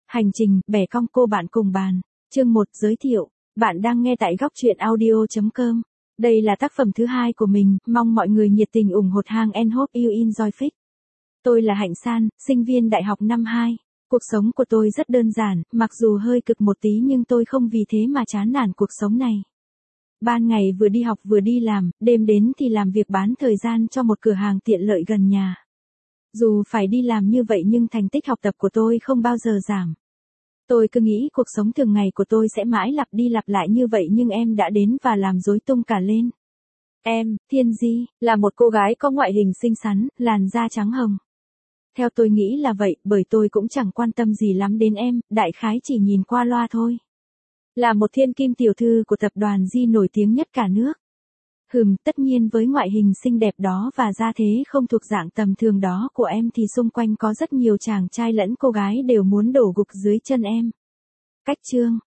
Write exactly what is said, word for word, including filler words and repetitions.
Hành trình, bẻ cong cô bạn cùng bàn. Chương một giới thiệu. Bạn đang nghe tại góc truyện audio chấm com. Đây là tác phẩm thứ hai của mình, mong mọi người nhiệt tình ủng hộ hàng and hope you enjoy it. Tôi là Hạnh San, sinh viên đại học năm hai. Cuộc sống của tôi rất đơn giản, mặc dù hơi cực một tí nhưng tôi không vì thế mà chán nản cuộc sống này. Ban ngày vừa đi học vừa đi làm, đêm đến thì làm việc bán thời gian cho một cửa hàng tiện lợi gần nhà. Dù phải đi làm như vậy nhưng thành tích học tập của tôi không bao giờ giảm. Tôi cứ nghĩ cuộc sống thường ngày của tôi sẽ mãi lặp đi lặp lại như vậy nhưng em đã đến và làm rối tung cả lên. Em, Thiên Di, là một cô gái có ngoại hình xinh xắn, làn da trắng hồng. Theo tôi nghĩ là vậy, bởi tôi cũng chẳng quan tâm gì lắm đến em, đại khái chỉ nhìn qua loa thôi. Là một thiên kim tiểu thư của tập đoàn Di nổi tiếng nhất cả nước. Hừm, tất nhiên với ngoại hình xinh đẹp đó và gia thế không thuộc dạng tầm thường đó của em thì xung quanh có rất nhiều chàng trai lẫn cô gái đều muốn đổ gục dưới chân em. Cách chương,